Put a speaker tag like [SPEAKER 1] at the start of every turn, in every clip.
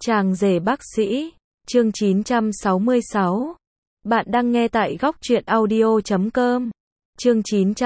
[SPEAKER 1] Chàng rể bác sĩ, chương 966. Bạn đang nghe tại góc truyện audio.com. Chương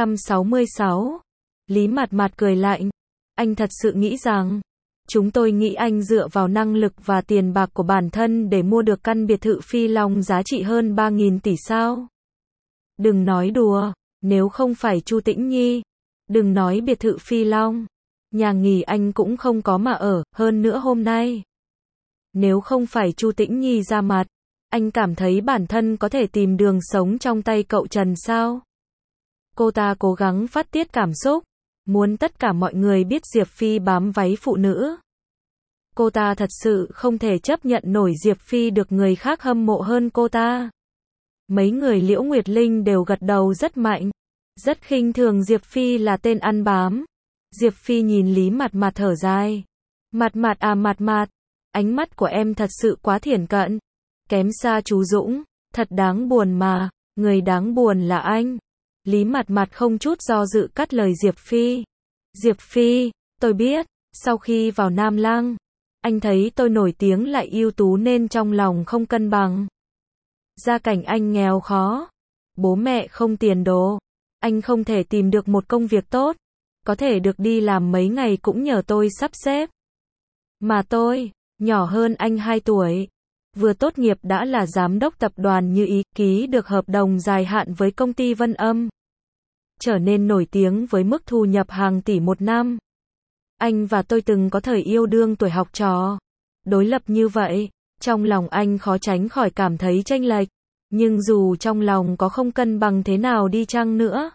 [SPEAKER 1] 966. Lý Mạt Mạt cười lạnh. Anh thật sự nghĩ rằng, chúng tôi nghĩ anh dựa vào năng lực và tiền bạc của bản thân để mua được căn biệt thự Phi Long giá trị hơn 3.000 tỷ sao? Đừng nói đùa, nếu không phải Chu Tĩnh Nhi, đừng nói biệt thự Phi Long, nhà nghỉ anh cũng không có mà ở, hơn nữa hôm nay. Nếu không phải Chu Tĩnh Nhi ra mặt, anh cảm thấy bản thân có thể tìm đường sống trong tay cậu Trần sao? Cô ta cố gắng phát tiết cảm xúc, muốn tất cả mọi người biết Diệp Phi bám váy phụ nữ. Cô ta thật sự không thể chấp nhận nổi Diệp Phi được người khác hâm mộ hơn cô ta. Mấy người Liễu Nguyệt Linh đều gật đầu rất mạnh, rất khinh thường Diệp Phi là tên ăn bám. Diệp Phi nhìn Lý Mạt Mạt thở dài. Mạt Mạt à Mạt Mạt, ánh mắt của em thật sự quá thiển cận, kém xa chú Dũng, thật đáng buồn mà, người đáng buồn là anh. Lý Mạt Mạt không chút do dự cắt lời Diệp Phi. Diệp Phi, tôi biết, sau khi vào Nam Lăng, anh thấy tôi nổi tiếng lại ưu tú nên trong lòng không cân bằng. Gia cảnh anh nghèo khó, bố mẹ không tiền đồ, anh không thể tìm được một công việc tốt, có thể được đi làm mấy ngày cũng nhờ tôi sắp xếp. Mà tôi, nhỏ hơn anh 2 tuổi, vừa tốt nghiệp đã là giám đốc tập đoàn Như Ý, ký được hợp đồng dài hạn với công ty Vân Âm, trở nên nổi tiếng với mức thu nhập hàng tỷ một năm. Anh và tôi từng có thời yêu đương tuổi học trò. Đối lập như vậy, trong lòng anh khó tránh khỏi cảm thấy chênh lệch, nhưng dù trong lòng có không cân bằng thế nào đi chăng nữa,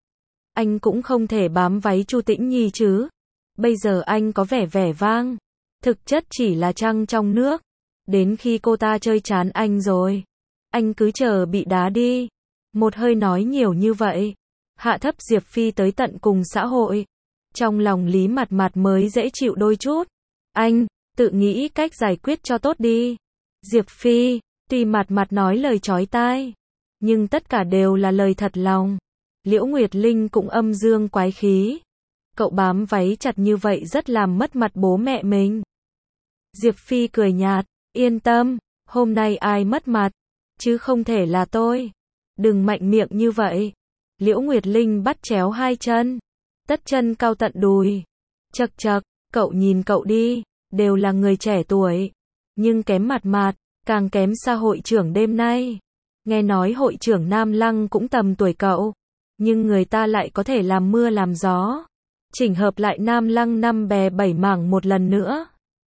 [SPEAKER 1] anh cũng không thể bám váy Chu Tĩnh Nhi chứ. Bây giờ anh có vẻ vẻ vang, thực chất chỉ là trăng trong nước. Đến khi cô ta chơi chán anh rồi, anh cứ chờ bị đá đi. Một hơi nói nhiều như vậy, hạ thấp Diệp Phi tới tận cùng xã hội. Trong lòng Lý Mạt Mạt mới dễ chịu đôi chút. Anh, tự nghĩ cách giải quyết cho tốt đi. Diệp Phi, tuy Mạt Mạt nói lời chói tai, nhưng tất cả đều là lời thật lòng. Liễu Nguyệt Linh cũng âm dương quái khí. Cậu bám váy chặt như vậy rất làm mất mặt bố mẹ mình. Diệp Phi cười nhạt, yên tâm, hôm nay ai mất mặt, chứ không thể là tôi. Đừng mạnh miệng như vậy. Liễu Nguyệt Linh bắt chéo hai chân, tất chân cao tận đùi. Chậc chậc, cậu nhìn cậu đi, đều là người trẻ tuổi, nhưng kém Mạt Mạt, càng kém xa hội trưởng đêm nay. Nghe nói hội trưởng Nam Lăng cũng tầm tuổi cậu, nhưng người ta lại có thể làm mưa làm gió, chỉnh hợp lại Nam Lăng 5 bè 7 mảng một lần nữa.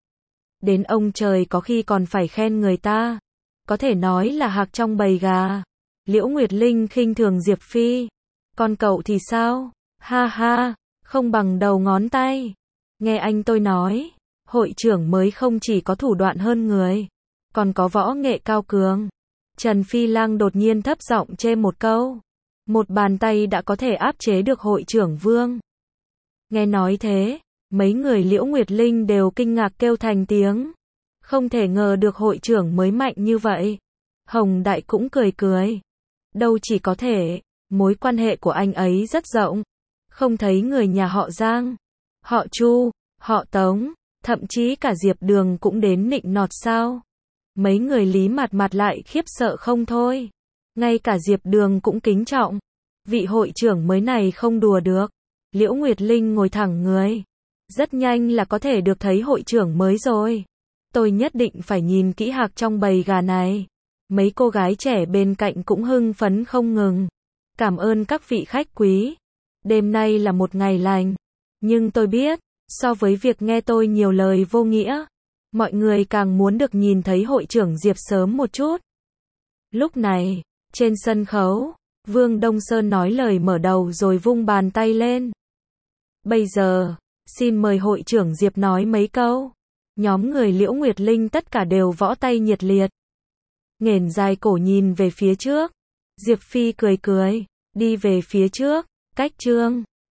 [SPEAKER 1] Đến ông trời có khi còn phải khen người ta, có thể nói là hạc trong bầy gà. Liễu Nguyệt Linh khinh thường Diệp Phi. Còn cậu thì sao? Ha ha, không bằng đầu ngón tay. Nghe anh tôi nói, hội trưởng mới không chỉ có thủ đoạn hơn người, còn có võ nghệ cao cường. Trần Phi Lang đột nhiên thấp giọng chê một câu. Một bàn tay đã có thể áp chế được hội trưởng Vương. Nghe nói thế, mấy người Liễu Nguyệt Linh đều kinh ngạc kêu thành tiếng. Không thể ngờ được hội trưởng mới mạnh như vậy. Hồng Đại cũng cười cười. Đâu chỉ có thể, mối quan hệ của anh ấy rất rộng. Không thấy người nhà họ Giang, họ Chu, họ Tống, thậm chí cả Diệp Đường cũng đến nịnh nọt sao? Mấy người Lý Mạt Mạt lại khiếp sợ không thôi. Ngay cả Diệp Đường cũng kính trọng. Vị hội trưởng mới này không đùa được. Liễu Nguyệt Linh ngồi thẳng người. Rất nhanh là có thể được thấy hội trưởng mới rồi. Tôi nhất định phải nhìn kỹ hạc trong bầy gà này. Mấy cô gái trẻ bên cạnh cũng hưng phấn không ngừng. Cảm ơn các vị khách quý. Đêm nay là một ngày lành. Nhưng tôi biết, so với việc nghe tôi nhiều lời vô nghĩa, mọi người càng muốn được nhìn thấy hội trưởng Diệp sớm một chút. Lúc này, trên sân khấu, Vương Đông Sơn nói lời mở đầu rồi vung bàn tay lên. Bây giờ, xin mời hội trưởng Diệp nói mấy câu. Nhóm người Liễu Nguyệt Linh tất cả đều võ tay nhiệt liệt. Nghển dài cổ nhìn về phía trước. Diệp Phi cười cười, đi về phía trước, cách Trương